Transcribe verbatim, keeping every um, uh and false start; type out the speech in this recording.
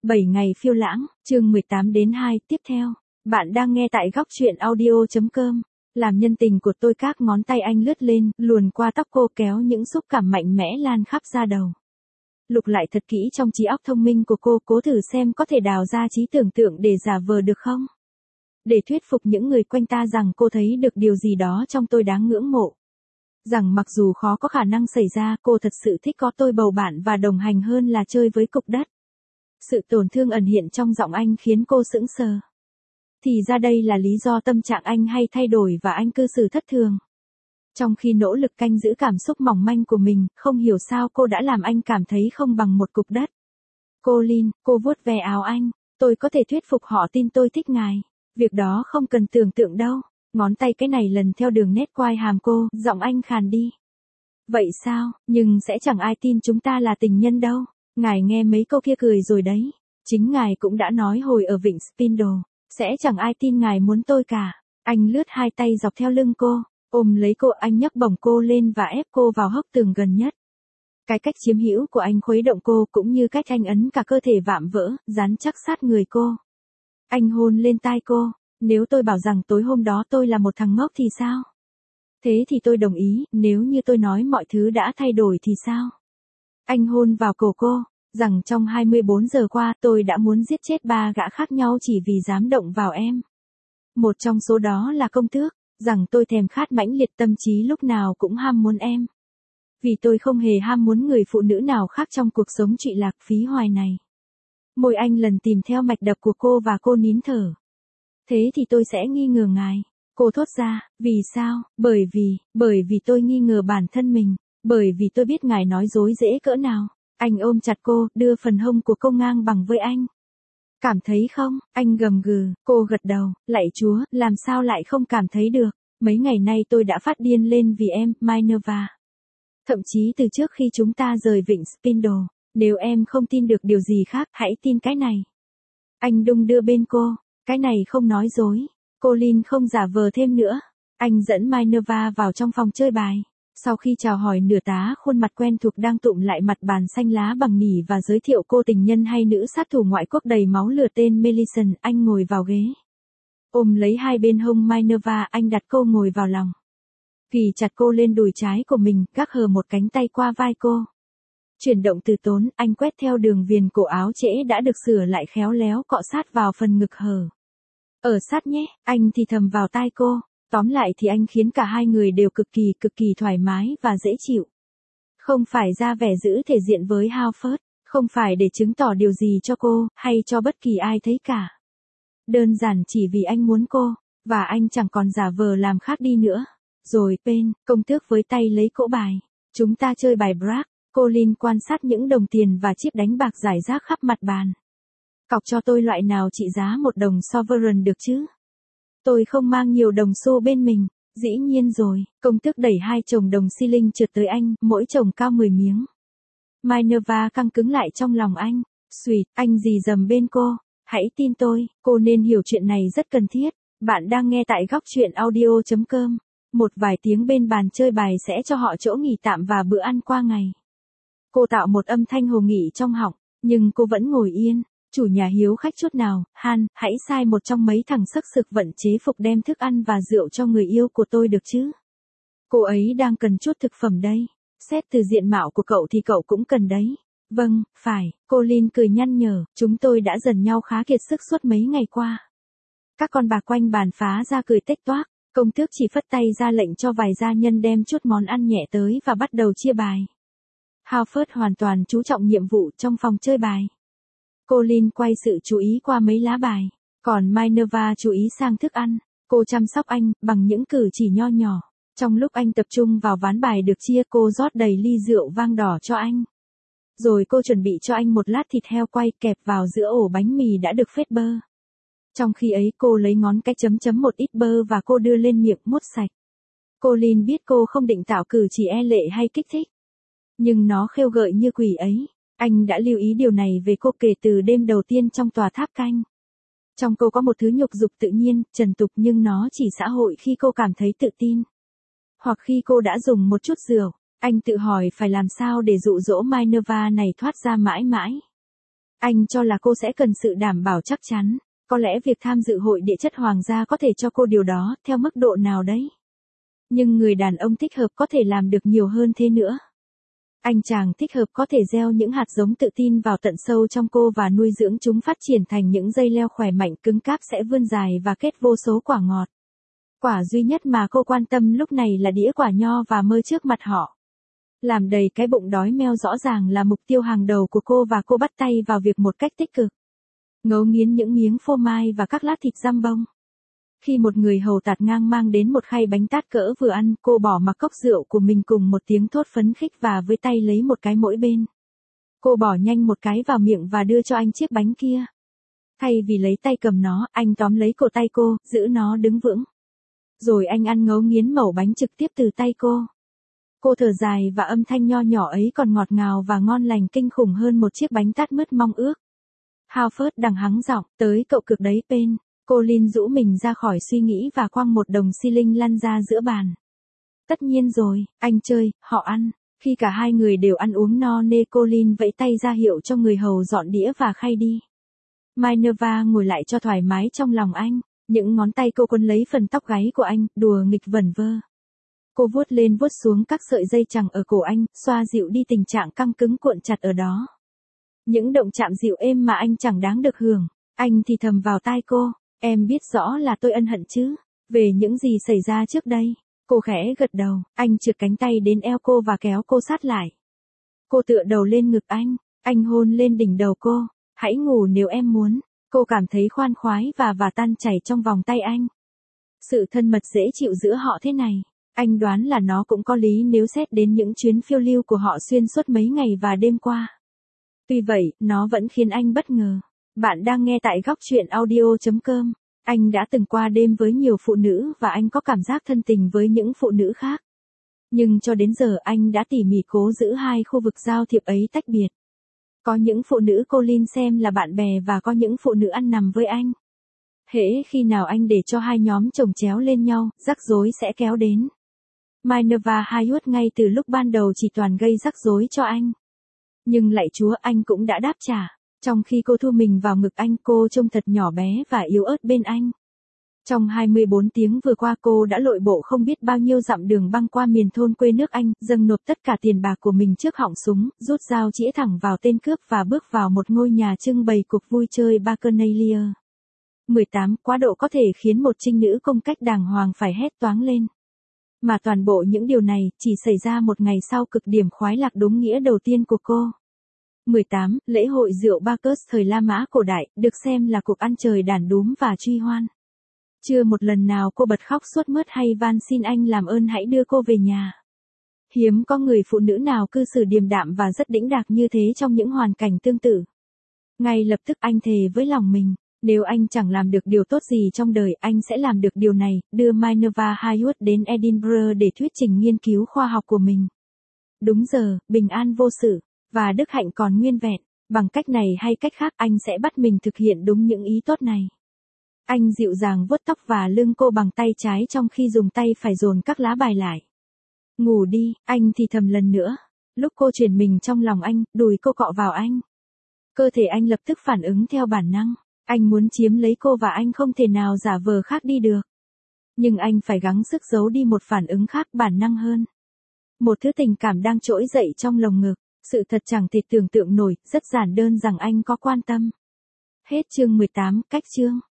bảy ngày phiêu lãng, chương mười tám đến hai, tiếp theo. Bạn đang nghe tại góc truyện audio.com. Làm nhân tình của tôi, các ngón tay anh lướt lên, luồn qua tóc cô, kéo những xúc cảm mạnh mẽ lan khắp da đầu. Lục lại thật kỹ trong trí óc thông minh của cô, cố thử xem có thể đào ra trí tưởng tượng để giả vờ được không? Để thuyết phục những người quanh ta rằng cô thấy được điều gì đó trong tôi đáng ngưỡng mộ. Rằng mặc dù khó có khả năng xảy ra, cô thật sự thích có tôi bầu bạn và đồng hành hơn là chơi với cục đất. Sự tổn thương ẩn hiện trong giọng anh khiến cô sững sờ. Thì ra đây là lý do tâm trạng anh hay thay đổi và anh cư xử thất thường. Trong khi nỗ lực canh giữ cảm xúc mỏng manh của mình, không hiểu sao cô đã làm anh cảm thấy không bằng một cục đất. Colin, cô vuốt ve áo anh, tôi có thể thuyết phục họ tin tôi thích ngài. Việc đó không cần tưởng tượng đâu. Ngón tay cái này lần theo đường nét quai hàm cô, giọng anh khàn đi. Vậy sao, nhưng sẽ chẳng ai tin chúng ta là tình nhân đâu. Ngài nghe mấy câu kia cười rồi đấy. Chính ngài cũng đã nói hồi ở Vịnh Spindle, sẽ chẳng ai tin ngài muốn tôi cả. Anh lướt hai tay dọc theo lưng cô, ôm lấy cô, anh nhấc bổng cô lên và ép cô vào hốc tường gần nhất. Cái cách chiếm hữu của anh khuấy động cô, cũng như cách anh ấn cả cơ thể vạm vỡ, dán chắc sát người cô. Anh hôn lên tai cô. Nếu tôi bảo rằng tối hôm đó tôi là một thằng ngốc thì sao? Thế thì tôi đồng ý, nếu như tôi nói mọi thứ đã thay đổi thì sao? Anh hôn vào cổ cô, rằng trong hai mươi bốn giờ qua tôi đã muốn giết chết ba gã khác nhau chỉ vì dám động vào em. Một trong số đó là công tước, rằng tôi thèm khát mãnh liệt, tâm trí lúc nào cũng ham muốn em. Vì tôi không hề ham muốn người phụ nữ nào khác trong cuộc sống trụy lạc phí hoài này. Môi anh lần tìm theo mạch đập của cô và cô nín thở. Thế thì tôi sẽ nghi ngờ ngài. Cô thốt ra, vì sao? Bởi vì, bởi vì tôi nghi ngờ bản thân mình. Bởi vì tôi biết ngài nói dối dễ cỡ nào. Anh ôm chặt cô, đưa phần hông của cô ngang bằng với anh. Cảm thấy không? Anh gầm gừ, cô gật đầu, lạy Chúa, làm sao lại không cảm thấy được? Mấy ngày nay tôi đã phát điên lên vì em, Minerva. Thậm chí từ trước khi chúng ta rời Vịnh Spindle, nếu em không tin được điều gì khác, hãy tin cái này. Anh đung đưa bên cô. Cái này không nói dối. Colin không giả vờ thêm nữa. Anh dẫn Minerva vào trong phòng chơi bài. Sau khi chào hỏi nửa tá khuôn mặt quen thuộc đang tụm lại mặt bàn xanh lá bằng nỉ và giới thiệu cô tình nhân hay nữ sát thủ ngoại quốc đầy máu lửa tên Melisande, anh ngồi vào ghế. Ôm lấy hai bên hông Minerva, anh đặt cô ngồi vào lòng. Ghì chặt cô lên đùi trái của mình, gác hờ một cánh tay qua vai cô. Chuyển động từ tốn, anh quét theo đường viền cổ áo trễ đã được sửa lại khéo léo, cọ sát vào phần ngực hở. Ở sát nhé, anh thì thầm vào tai cô. Tóm lại thì anh khiến cả hai người đều cực kỳ cực kỳ thoải mái và dễ chịu. Không phải ra vẻ giữ thể diện với Halford, không phải để chứng tỏ điều gì cho cô, hay cho bất kỳ ai thấy cả. Đơn giản chỉ vì anh muốn cô, và anh chẳng còn giả vờ làm khác đi nữa. Rồi, Pen, công tước với tay lấy cỗ bài. Chúng ta chơi bài Brack. Colin quan sát những đồng tiền và chip đánh bạc rải rác khắp mặt bàn. Cọc cho tôi loại nào trị giá một đồng sovereign được chứ? Tôi không mang nhiều đồng xu bên mình. Dĩ nhiên rồi, công tước đẩy hai chồng đồng xi linh trượt tới anh, mỗi chồng cao mười miếng. Minerva căng cứng lại trong lòng anh. Sweet, anh rì rầm bên cô. Hãy tin tôi, cô nên hiểu chuyện này rất cần thiết. Bạn đang nghe tại góc truyện audio.com. Một vài tiếng bên bàn chơi bài sẽ cho họ chỗ nghỉ tạm và bữa ăn qua ngày. Cô tạo một âm thanh hồ nghỉ trong họng, nhưng cô vẫn ngồi yên. Chủ nhà hiếu khách chút nào, Han, hãy sai một trong mấy thằng sắc sực vận chế phục đem thức ăn và rượu cho người yêu của tôi được chứ? Cô ấy đang cần chút thực phẩm đây. Xét từ diện mạo của cậu thì cậu cũng cần đấy. Vâng, phải, Colin cười nhăn nhở, chúng tôi đã dần nhau khá kiệt sức suốt mấy ngày qua. Các con bà quanh bàn phá ra cười tếch toác, công tước chỉ phất tay ra lệnh cho vài gia nhân đem chút món ăn nhẹ tới và bắt đầu chia bài. Halford hoàn toàn chú trọng nhiệm vụ trong phòng chơi bài. Colin quay sự chú ý qua mấy lá bài, còn Minerva chú ý sang thức ăn. Cô chăm sóc anh bằng những cử chỉ nho nhỏ. Trong lúc anh tập trung vào ván bài được chia, cô rót đầy ly rượu vang đỏ cho anh. Rồi cô chuẩn bị cho anh một lát thịt heo quay kẹp vào giữa ổ bánh mì đã được phết bơ. Trong khi ấy cô lấy ngón cái chấm chấm một ít bơ và cô đưa lên miệng mút sạch. Colin biết cô không định tạo cử chỉ e lệ hay kích thích. Nhưng nó khêu gợi như quỷ ấy. Anh đã lưu ý điều này về cô kể từ đêm đầu tiên trong tòa tháp canh. Trong cô có một thứ nhục dục tự nhiên, trần tục, nhưng nó chỉ xã hội khi cô cảm thấy tự tin. Hoặc khi cô đã dùng một chút rượu. Anh tự hỏi phải làm sao để dụ dỗ Minerva này thoát ra mãi mãi. Anh cho là cô sẽ cần sự đảm bảo chắc chắn. Có lẽ việc tham dự hội địa chất hoàng gia có thể cho cô điều đó, theo mức độ nào đấy. Nhưng người đàn ông thích hợp có thể làm được nhiều hơn thế nữa. Anh chàng thích hợp có thể gieo những hạt giống tự tin vào tận sâu trong cô và nuôi dưỡng chúng phát triển thành những dây leo khỏe mạnh cứng cáp sẽ vươn dài và kết vô số quả ngọt. Quả duy nhất mà cô quan tâm lúc này là đĩa quả nho và mơ trước mặt họ. Làm đầy cái bụng đói meo rõ ràng là mục tiêu hàng đầu của cô và cô bắt tay vào việc một cách tích cực. Ngấu nghiến những miếng phô mai và các lát thịt giam bông. Khi một người hầu tạt ngang mang đến một khay bánh tát cỡ vừa ăn, cô bỏ mặc cốc rượu của mình cùng một tiếng thốt phấn khích và với tay lấy một cái mỗi bên. Cô bỏ nhanh một cái vào miệng và đưa cho anh chiếc bánh kia. Thay vì lấy tay cầm nó, anh tóm lấy cổ tay cô, giữ nó đứng vững. Rồi anh ăn ngấu nghiến mẩu bánh trực tiếp từ tay cô. Cô thở dài và âm thanh nho nhỏ ấy còn ngọt ngào và ngon lành kinh khủng hơn một chiếc bánh tát mứt mong ước. Halford đằng hắng giọng, tới cậu cực đấy Pen. Cô Lin rũ mình ra khỏi suy nghĩ và quăng một đồng xi linh lăn ra giữa bàn. Tất nhiên rồi, anh chơi, họ ăn. Khi cả hai người đều ăn uống no nê cô Lin vẫy tay ra hiệu cho người hầu dọn đĩa và khay đi. Minerva ngồi lại cho thoải mái trong lòng anh. Những ngón tay cô quấn lấy phần tóc gáy của anh, đùa nghịch vẩn vơ. Cô vuốt lên vuốt xuống các sợi dây chằng ở cổ anh, xoa dịu đi tình trạng căng cứng cuộn chặt ở đó. Những động chạm dịu êm mà anh chẳng đáng được hưởng. Anh thì thầm vào tai cô, em biết rõ là tôi ân hận chứ, về những gì xảy ra trước đây. Cô khẽ gật đầu, anh trượt cánh tay đến eo cô và kéo cô sát lại. Cô tựa đầu lên ngực anh, anh hôn lên đỉnh đầu cô, hãy ngủ nếu em muốn. Cô cảm thấy khoan khoái và và tan chảy trong vòng tay anh. Sự thân mật dễ chịu giữa họ thế này, anh đoán là nó cũng có lý nếu xét đến những chuyến phiêu lưu của họ xuyên suốt mấy ngày và đêm qua. Tuy vậy, nó vẫn khiến anh bất ngờ. Bạn đang nghe tại góc truyện audio chấm com. Anh đã từng qua đêm với nhiều phụ nữ và anh có cảm giác thân tình với những phụ nữ khác. Nhưng cho đến giờ anh đã tỉ mỉ cố giữ hai khu vực giao thiệp ấy tách biệt. Có những phụ nữ cô Lin xem là bạn bè và có những phụ nữ ăn nằm với anh. Hễ khi nào anh để cho hai nhóm chồng chéo lên nhau, rắc rối sẽ kéo đến. Minerva Haywood ngay từ lúc ban đầu chỉ toàn gây rắc rối cho anh. Nhưng lạy Chúa anh cũng đã đáp trả. Trong khi cô thu mình vào ngực anh cô trông thật nhỏ bé và yếu ớt bên anh. Trong hai mươi bốn tiếng vừa qua cô đã lội bộ không biết bao nhiêu dặm đường băng qua miền thôn quê nước Anh, dâng nộp tất cả tiền bạc của mình trước họng súng, rút dao chĩa thẳng vào tên cướp và bước vào một ngôi nhà trưng bày cuộc vui chơi Bacchanalia. mười tám Quá độ có thể khiến một trinh nữ công cách đàng hoàng phải hét toáng lên. Mà toàn bộ những điều này chỉ xảy ra một ngày sau cực điểm khoái lạc đúng nghĩa đầu tiên của cô. mười tám Lễ hội rượu Bacchus thời La Mã cổ đại, được xem là cuộc ăn trời đàn đúm và truy hoan. Chưa một lần nào cô bật khóc suốt mướt hay van xin anh làm ơn hãy đưa cô về nhà. Hiếm có người phụ nữ nào cư xử điềm đạm và rất đĩnh đạc như thế trong những hoàn cảnh tương tự. Ngay lập tức anh thề với lòng mình, nếu anh chẳng làm được điều tốt gì trong đời anh sẽ làm được điều này, đưa Minerva Haywood đến Edinburgh để thuyết trình nghiên cứu khoa học của mình. Đúng giờ, bình an vô sự, và đức hạnh còn nguyên vẹn, bằng cách này hay cách khác anh sẽ bắt mình thực hiện đúng những ý tốt này. Anh dịu dàng vuốt tóc và lưng cô bằng tay trái trong khi dùng tay phải dồn các lá bài lại. Ngủ đi, anh thì thầm lần nữa. Lúc cô chuyển mình trong lòng anh, đùi cô cọ vào anh. Cơ thể anh lập tức phản ứng theo bản năng. Anh muốn chiếm lấy cô và anh không thể nào giả vờ khác đi được. Nhưng anh phải gắng sức giấu đi một phản ứng khác bản năng hơn. Một thứ tình cảm đang trỗi dậy trong lồng ngực. Sự thật chẳng thể tưởng tượng nổi, rất giản đơn rằng anh có quan tâm. Hết chương mười tám, cách chương.